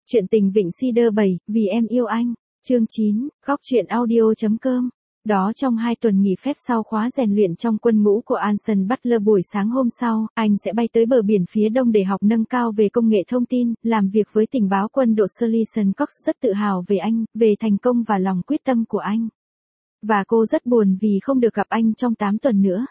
Chuyện tình Vịnh Cedar 7, vì em yêu anh. Chương 9, góc truyện audio.com. Đó trong 2 tuần nghỉ phép sau khóa rèn luyện trong quân ngũ của Anson Butler buổi sáng hôm sau, anh sẽ bay tới bờ biển phía đông để học nâng cao về công nghệ thông tin, làm việc với tình báo quân đội Sullivan Cox rất tự hào về anh, về thành công và lòng quyết tâm của anh. Và cô rất buồn vì không được gặp anh trong 8 tuần nữa.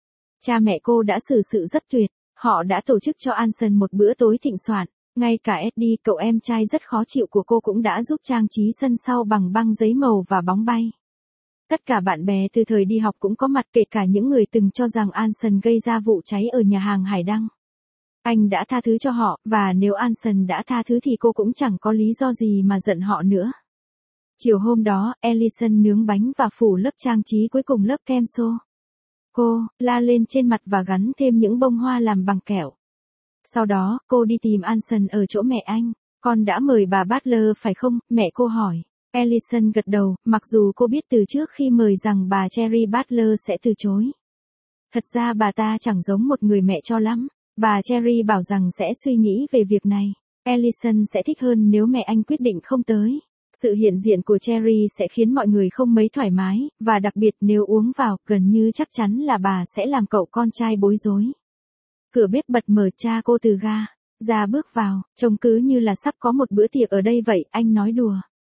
Cha mẹ cô đã xử sự rất tuyệt, họ đã tổ chức cho Anson một bữa tối thịnh soạn. Ngay cả Eddie, cậu em trai rất khó chịu của cô cũng đã giúp trang trí sân sau bằng băng giấy màu và bóng bay. Tất cả bạn bè từ thời đi học cũng có mặt, kể cả những người từng cho rằng Anson gây ra vụ cháy ở nhà hàng Hải Đăng. Anh đã tha thứ cho họ, và nếu Anson đã tha thứ thì cô cũng chẳng có lý do gì mà giận họ nữa. Chiều hôm đó, Ellison nướng bánh và phủ lớp trang trí cuối cùng lớp kem xô. Cô la lên trên mặt và gắn thêm những bông hoa làm bằng kẹo. Sau đó, cô đi tìm Anson ở chỗ mẹ anh. Con đã mời bà Butler phải không? Mẹ cô hỏi. Ellison gật đầu, mặc dù cô biết từ trước khi mời rằng bà Cherry Butler sẽ từ chối. Thật ra bà ta chẳng giống một người mẹ cho lắm. Bà Cherry bảo rằng sẽ suy nghĩ về việc này. Ellison sẽ thích hơn nếu mẹ anh quyết định không tới. Sự hiện diện của Cherry sẽ khiến mọi người không mấy thoải mái, và đặc biệt nếu uống vào, gần như chắc chắn là bà sẽ làm cậu con trai bối rối. Cửa bếp bật mở, cha cô từ ga ra bước vào, trông cứ như là sắp có một bữa tiệc ở đây vậy, anh nói đùa.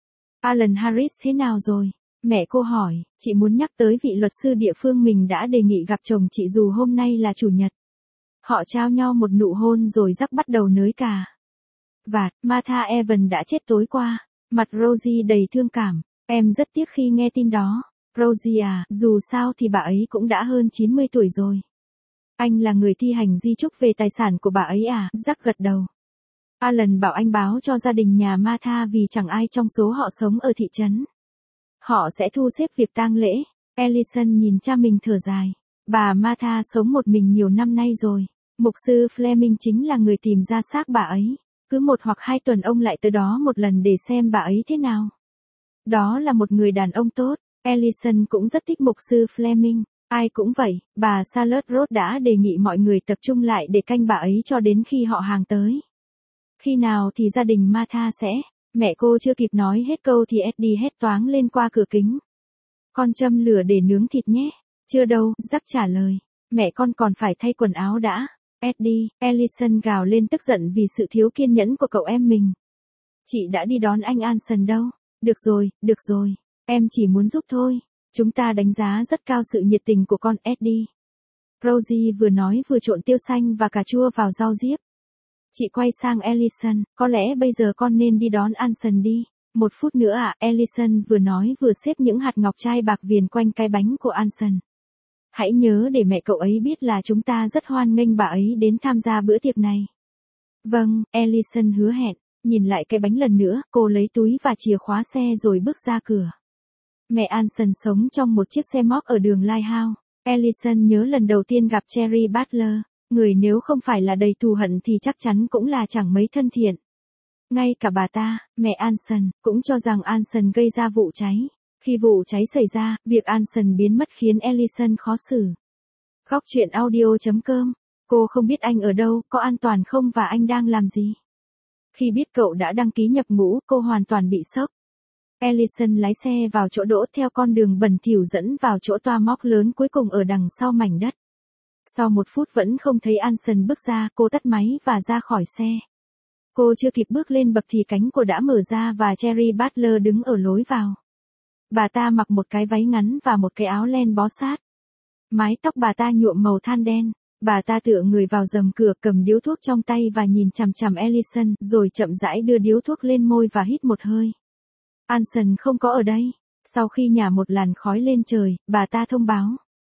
Alan Harris thế nào rồi? Mẹ cô hỏi, chị muốn nhắc tới vị luật sư địa phương mình đã đề nghị gặp chồng chị dù hôm nay là chủ nhật. Họ trao nhau một nụ hôn rồi rắc bắt đầu nới cà vạt. Martha Evans đã chết tối qua. Mặt Rosie đầy thương cảm. Em rất tiếc khi nghe tin đó. Rosie à, dù sao thì bà ấy cũng đã hơn 90 tuổi rồi. Anh là người thi hành di chúc về tài sản của bà ấy à? Jack gật đầu. Alan bảo anh báo cho gia đình nhà Martha vì chẳng ai trong số họ sống ở thị trấn. Họ sẽ thu xếp việc tang lễ. Ellison nhìn cha mình thở dài. Bà Martha sống một mình nhiều năm nay rồi. Mục sư Fleming chính là người tìm ra xác bà ấy. Cứ 1 hoặc 2 tuần ông lại tới đó một lần để xem bà ấy thế nào. Đó là một người đàn ông tốt. Ellison cũng rất thích mục sư Fleming. Ai cũng vậy, bà Charlotte Roth đã đề nghị mọi người tập trung lại để canh bà ấy cho đến khi họ hàng tới. Khi nào thì gia đình Martha sẽ? Mẹ cô chưa kịp nói hết câu thì Eddie hét toáng lên qua cửa kính. Con châm lửa để nướng thịt nhé. Chưa đâu, Jack trả lời. Mẹ con còn phải thay quần áo đã. Eddie, Ellison gào lên tức giận vì sự thiếu kiên nhẫn của cậu em mình. Chị đã đi đón anh Anson đâu. Được rồi. Em chỉ muốn giúp thôi. Chúng ta đánh giá rất cao sự nhiệt tình của con Eddie. Rosie vừa nói vừa trộn tiêu xanh và cà chua vào rau diếp. Chị quay sang Ellison, có lẽ bây giờ con nên đi đón Anson đi. 1 phút nữa à? Ellison vừa nói vừa xếp những hạt ngọc trai bạc viền quanh cái bánh của Anson. Hãy nhớ để mẹ cậu ấy biết là chúng ta rất hoan nghênh bà ấy đến tham gia bữa tiệc này. Vâng, Ellison hứa hẹn. Nhìn lại cái bánh lần nữa, cô lấy túi và chìa khóa xe rồi bước ra cửa. Mẹ Anson sống trong một chiếc xe móc ở đường Lighthouse. Ellison nhớ lần đầu tiên gặp Cherry Butler. Người nếu không phải là đầy thù hận thì chắc chắn cũng là chẳng mấy thân thiện. Ngay cả bà ta, mẹ Anson, cũng cho rằng Anson gây ra vụ cháy. Khi vụ cháy xảy ra, việc Anson biến mất khiến Ellison khó xử. Góc truyện audio.com. Cô không biết anh ở đâu, có an toàn không và anh đang làm gì. Khi biết cậu đã đăng ký nhập ngũ, cô hoàn toàn bị sốc. Ellison lái xe vào chỗ đỗ theo con đường bẩn thỉu dẫn vào chỗ toa móc lớn cuối cùng ở đằng sau mảnh đất. Sau 1 phút vẫn không thấy Anson bước ra, cô tắt máy và ra khỏi xe. Cô chưa kịp bước lên bậc thì cánh cửa đã mở ra và Cherry Butler đứng ở lối vào. Bà ta mặc một cái váy ngắn và một cái áo len bó sát. Mái tóc bà ta nhuộm màu than đen. Bà ta tựa người vào rèm cửa, cầm điếu thuốc trong tay và nhìn chằm chằm Ellison, rồi chậm rãi đưa điếu thuốc lên môi và hít một hơi. Anson không có ở đây. Sau khi nhả một làn khói lên trời, bà ta thông báo.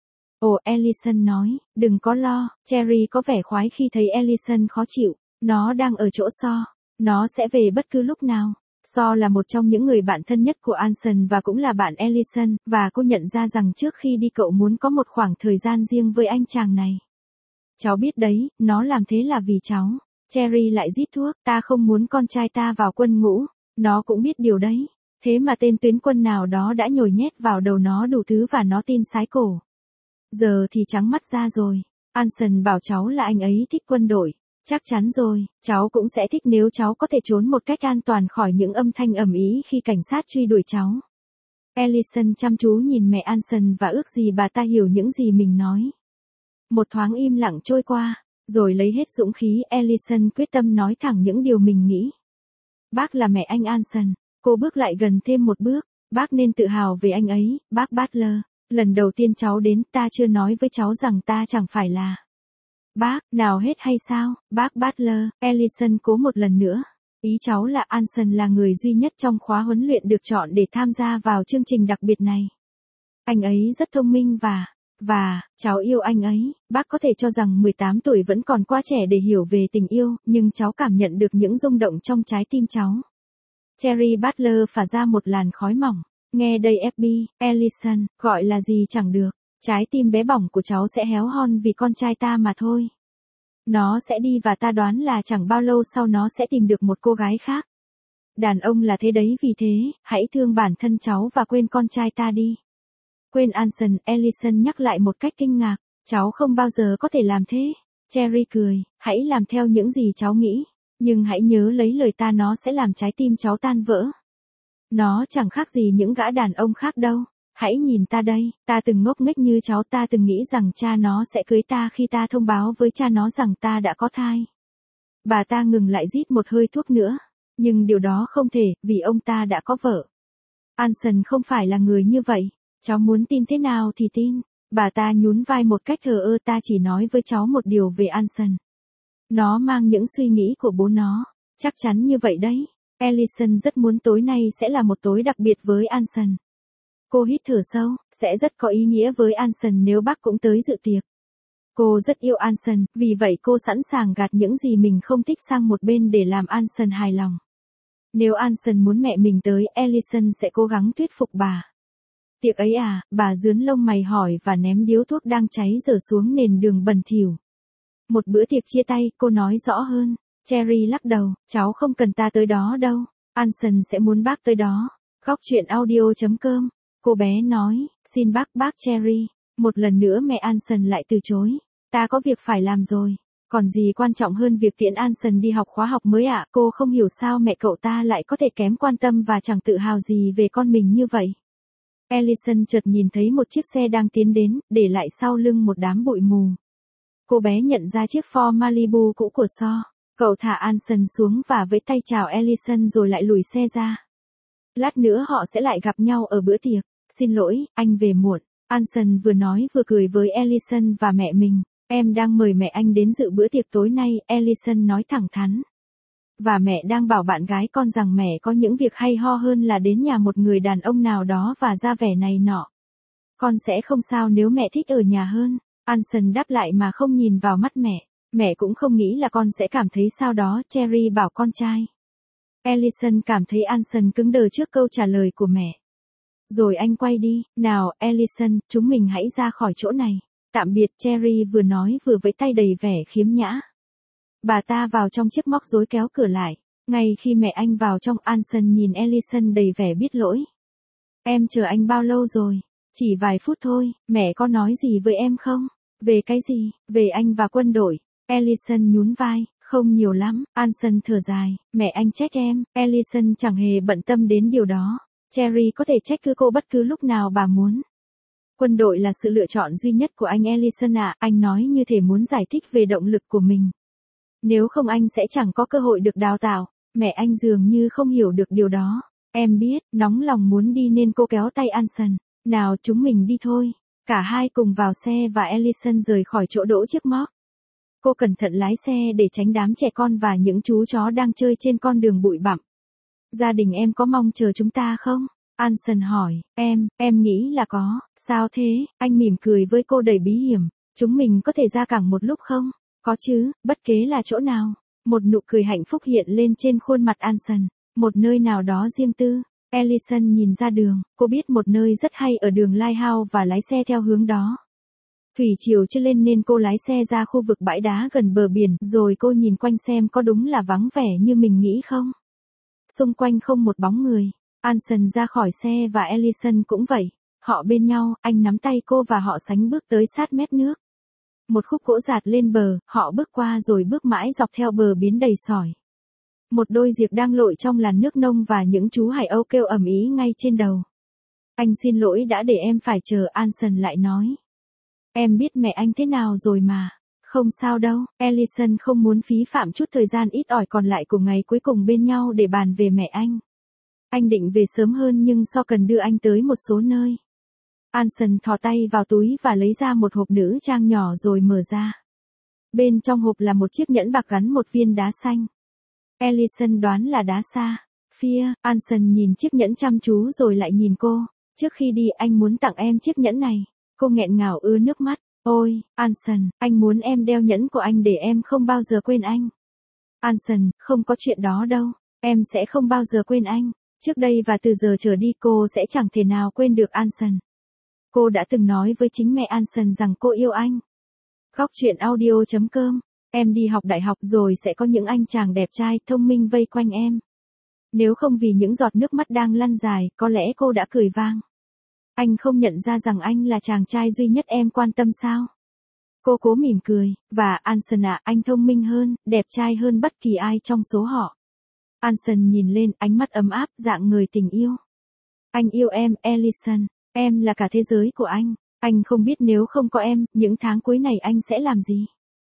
Ồ, Ellison nói, đừng có lo, Cherry có vẻ khoái khi thấy Ellison khó chịu. Nó đang ở chỗ So. Nó sẽ về bất cứ lúc nào. So là một trong những người bạn thân nhất của Anson và cũng là bạn Ellison, và cô nhận ra rằng trước khi đi cậu muốn có một khoảng thời gian riêng với anh chàng này. Cháu biết đấy, nó làm thế là vì cháu. Cherry lại rít thuốc, ta không muốn con trai ta vào quân ngũ. Nó cũng biết điều đấy. Thế mà tên tuyến quân nào đó đã nhồi nhét vào đầu nó đủ thứ và nó tin sái cổ. Giờ thì trắng mắt ra rồi. Anson bảo cháu là anh ấy thích quân đội. Chắc chắn rồi, cháu cũng sẽ thích nếu cháu có thể trốn một cách an toàn khỏi những âm thanh ầm ĩ khi cảnh sát truy đuổi cháu. Ellison chăm chú nhìn mẹ Anson và ước gì bà ta hiểu những gì mình nói. Một thoáng im lặng trôi qua, rồi lấy hết dũng khí Ellison quyết tâm nói thẳng những điều mình nghĩ. Bác là mẹ anh Anson. Cô bước lại gần thêm một bước. Bác nên tự hào về anh ấy, bác Butler. Lần đầu tiên cháu đến ta chưa nói với cháu rằng ta chẳng phải là bác, nào hết hay sao, bác Butler. Ellison cố một lần nữa. Ý cháu là Anson là người duy nhất trong khóa huấn luyện được chọn để tham gia vào chương trình đặc biệt này. Anh ấy rất thông minh và, cháu yêu anh ấy. Bác có thể cho rằng 18 tuổi vẫn còn quá trẻ để hiểu về tình yêu, nhưng cháu cảm nhận được những rung động trong trái tim cháu. Cherry Butler phả ra một làn khói mỏng. Nghe đây FB, Ellison, gọi là gì chẳng được. Trái tim bé bỏng của cháu sẽ héo hon vì con trai ta mà thôi. Nó sẽ đi và ta đoán là chẳng bao lâu sau nó sẽ tìm được một cô gái khác. Đàn ông là thế đấy, vì thế, hãy thương bản thân cháu và quên con trai ta đi. Quên Anson, Ellison nhắc lại một cách kinh ngạc. Cháu không bao giờ có thể làm thế. Cherry cười, hãy làm theo những gì cháu nghĩ. Nhưng hãy nhớ lấy lời ta, nó sẽ làm trái tim cháu tan vỡ. Nó chẳng khác gì những gã đàn ông khác đâu. Hãy nhìn ta đây, ta từng ngốc nghếch như cháu, ta từng nghĩ rằng cha nó sẽ cưới ta khi ta thông báo với cha nó rằng ta đã có thai. Bà ta ngừng lại rít một hơi thuốc nữa. Nhưng điều đó không thể, vì ông ta đã có vợ. Anson không phải là người như vậy. Cháu muốn tin thế nào thì tin. Bà ta nhún vai một cách thờ ơ, ta chỉ nói với cháu một điều về Anson. Nó mang những suy nghĩ của bố nó. Chắc chắn như vậy đấy. Ellison rất muốn tối nay sẽ là một tối đặc biệt với Anson. Cô hít thở sâu, sẽ rất có ý nghĩa với Anson nếu bác cũng tới dự tiệc. Cô rất yêu Anson, vì vậy cô sẵn sàng gạt những gì mình không thích sang một bên để làm Anson hài lòng. Nếu Anson muốn mẹ mình tới, Ellison sẽ cố gắng thuyết phục bà. Tiệc ấy à, bà rướn lông mày hỏi và ném điếu thuốc đang cháy dở xuống nền đường bẩn thỉu. Một bữa tiệc chia tay, cô nói rõ hơn. Cherry lắc đầu, cháu không cần ta tới đó đâu. Anson sẽ muốn bác tới đó. Góc chuyện audio.com. Cô bé nói, xin bác Cherry. Một lần nữa mẹ Anson lại từ chối. Ta có việc phải làm rồi. Còn gì quan trọng hơn việc tiễn Anson đi học khóa học mới ạ? Cô không hiểu sao mẹ cậu ta lại có thể kém quan tâm và chẳng tự hào gì về con mình như vậy. Ellison chợt nhìn thấy một chiếc xe đang tiến đến, để lại sau lưng một đám bụi mù. Cô bé nhận ra chiếc Ford Malibu cũ của So. Cậu thả Anson xuống và vẫy tay chào Ellison rồi lại lùi xe ra. Lát nữa họ sẽ lại gặp nhau ở bữa tiệc. Xin lỗi, anh về muộn. Anson vừa nói vừa cười với Ellison và mẹ mình. Em đang mời mẹ anh đến dự bữa tiệc tối nay, Ellison nói thẳng thắn. Và mẹ đang bảo bạn gái con rằng mẹ có những việc hay ho hơn là đến nhà một người đàn ông nào đó và ra vẻ này nọ. Con sẽ không sao nếu mẹ thích ở nhà hơn. Anson đáp lại mà không nhìn vào mắt mẹ. Mẹ cũng không nghĩ là con sẽ cảm thấy sao đó, Cherry bảo con trai. Ellison cảm thấy Anson cứng đờ trước câu trả lời của mẹ. Rồi anh quay đi, nào Ellison, chúng mình hãy ra khỏi chỗ này. Tạm biệt, Cherry vừa nói vừa vẫy tay đầy vẻ khiếm nhã. Bà ta vào trong chiếc móc rối kéo cửa lại. Ngay khi mẹ anh vào trong, Anson nhìn Ellison đầy vẻ biết lỗi. Em chờ anh bao lâu rồi? Chỉ vài phút thôi, mẹ có nói gì với em không? Về cái gì? Về anh và quân đội. Ellison nhún vai, không nhiều lắm. Anson thở dài, mẹ anh trách em. Ellison chẳng hề bận tâm đến điều đó. Cherry có thể trách cứ cô bất cứ lúc nào bà muốn. Quân đội là sự lựa chọn duy nhất của anh Ellison ạ, anh nói như thể muốn giải thích về động lực của mình. Nếu không anh sẽ chẳng có cơ hội được đào tạo. Mẹ anh dường như không hiểu được điều đó. Em biết, nóng lòng muốn đi nên cô kéo tay Anson. Nào chúng mình đi thôi. Cả hai cùng vào xe và Ellison rời khỏi chỗ đỗ chiếc móc. Cô cẩn thận lái xe để tránh đám trẻ con và những chú chó đang chơi trên con đường bụi bặm. Gia đình em có mong chờ chúng ta không? Anson hỏi, em nghĩ là có. Sao thế? Anh mỉm cười với cô đầy bí hiểm. Chúng mình có thể ra cảng một lúc không? Có chứ, bất kể là chỗ nào. Một nụ cười hạnh phúc hiện lên trên khuôn mặt Anson. Một nơi nào đó riêng tư. Ellison nhìn ra đường, cô biết một nơi rất hay ở đường Lighthouse và lái xe theo hướng đó. Thủy chiều chưa lên nên cô lái xe ra khu vực bãi đá gần bờ biển, rồi cô nhìn quanh xem có đúng là vắng vẻ như mình nghĩ không. Xung quanh không một bóng người. Anson ra khỏi xe và Ellison cũng vậy. Họ bên nhau, anh nắm tay cô và họ sánh bước tới sát mép nước. Một khúc gỗ dạt lên bờ, họ bước qua rồi bước mãi dọc theo bờ biến đầy sỏi. Một đôi diệc đang lội trong làn nước nông và những chú hải âu kêu ầm ĩ ngay trên đầu. Anh xin lỗi đã để em phải chờ, Anson lại nói. Em biết mẹ anh thế nào rồi mà. Không sao đâu, Ellison không muốn phí phạm chút thời gian ít ỏi còn lại của ngày cuối cùng bên nhau để bàn về mẹ anh. Anh định về sớm hơn nhưng so cần đưa anh tới một số nơi. Anson thò tay vào túi và lấy ra một hộp nữ trang nhỏ rồi mở ra. Bên trong hộp là một chiếc nhẫn bạc gắn một viên đá xanh. Ellison đoán là đá sa phia. Anson nhìn chiếc nhẫn chăm chú rồi lại nhìn cô. Trước khi đi anh muốn tặng em chiếc nhẫn này. Cô nghẹn ngào ứa nước mắt. Ôi, Anson, anh muốn em đeo nhẫn của anh để em không bao giờ quên anh. Anson, không có chuyện đó đâu. Em sẽ không bao giờ quên anh. Trước đây và từ giờ trở đi cô sẽ chẳng thể nào quên được Anson. Cô đã từng nói với chính mẹ Anson rằng cô yêu anh. Góc truyện audio.com. Em đi học đại học rồi sẽ có những anh chàng đẹp trai, thông minh vây quanh em. Nếu không vì những giọt nước mắt đang lăn dài, có lẽ cô đã cười vang. Anh không nhận ra rằng anh là chàng trai duy nhất em quan tâm sao? Cô cố mỉm cười, và Anson ạ, anh thông minh hơn, đẹp trai hơn bất kỳ ai trong số họ. Anson nhìn lên, ánh mắt ấm áp, dạng người tình yêu. Anh yêu em, Ellison. Em là cả thế giới của anh. Anh không biết nếu không có em, những tháng cuối này anh sẽ làm gì.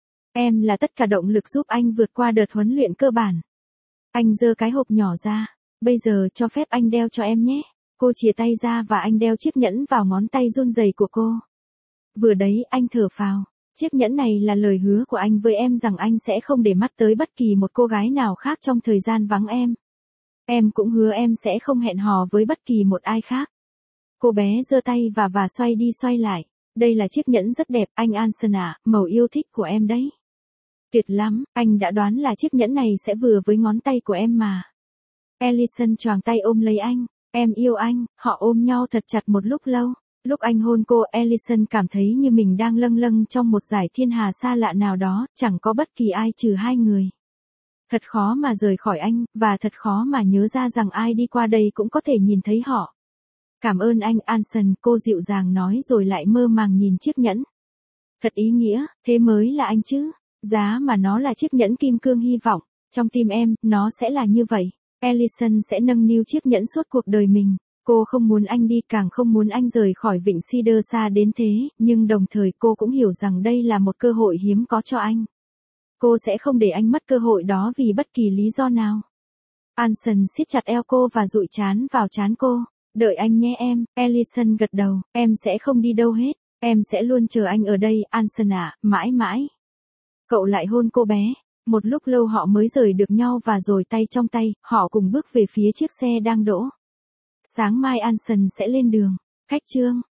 Em là tất cả động lực giúp anh vượt qua đợt huấn luyện cơ bản. Anh giơ cái hộp nhỏ ra. Bây giờ cho phép anh đeo cho em nhé. Cô chìa tay ra và anh đeo chiếc nhẫn vào ngón tay run rẩy của cô. Vừa đấy anh thở phào. Chiếc nhẫn này là lời hứa của anh với em rằng anh sẽ không để mắt tới bất kỳ một cô gái nào khác trong thời gian vắng em. Em cũng hứa em sẽ không hẹn hò với bất kỳ một ai khác. Cô bé giơ tay và xoay đi xoay lại. Đây là chiếc nhẫn rất đẹp, anh Anson ạ, màu yêu thích của em đấy. Tuyệt lắm, anh đã đoán là chiếc nhẫn này sẽ vừa với ngón tay của em mà. Ellison choàng tay ôm lấy anh. Em yêu anh, họ ôm nhau thật chặt một lúc lâu. Lúc anh hôn cô, Ellison cảm thấy như mình đang lâng lâng trong một dải thiên hà xa lạ nào đó, chẳng có bất kỳ ai trừ hai người. Thật khó mà rời khỏi anh, và thật khó mà nhớ ra rằng ai đi qua đây cũng có thể nhìn thấy họ. Cảm ơn anh Anson, cô dịu dàng nói rồi lại mơ màng nhìn chiếc nhẫn. Thật ý nghĩa, thế mới là anh chứ. Giá mà nó là chiếc nhẫn kim cương hy vọng. Trong tim em, nó sẽ là như vậy. Ellison sẽ nâng niu chiếc nhẫn suốt cuộc đời mình. Cô không muốn anh đi, càng không muốn anh rời khỏi vịnh Cedar xa đến thế, nhưng đồng thời cô cũng hiểu rằng đây là một cơ hội hiếm có cho anh. Cô sẽ không để anh mất cơ hội đó vì bất kỳ lý do nào. Anson siết chặt eo cô và dụi trán vào trán cô. Đợi anh nhé em, Ellison gật đầu, em sẽ không đi đâu hết, em sẽ luôn chờ anh ở đây, Anson ạ, mãi mãi. Cậu lại hôn cô bé. Một lúc lâu họ mới rời được nhau và rồi tay trong tay, họ cùng bước về phía chiếc xe đang đỗ. Sáng mai Anson sẽ lên đường. Cách chương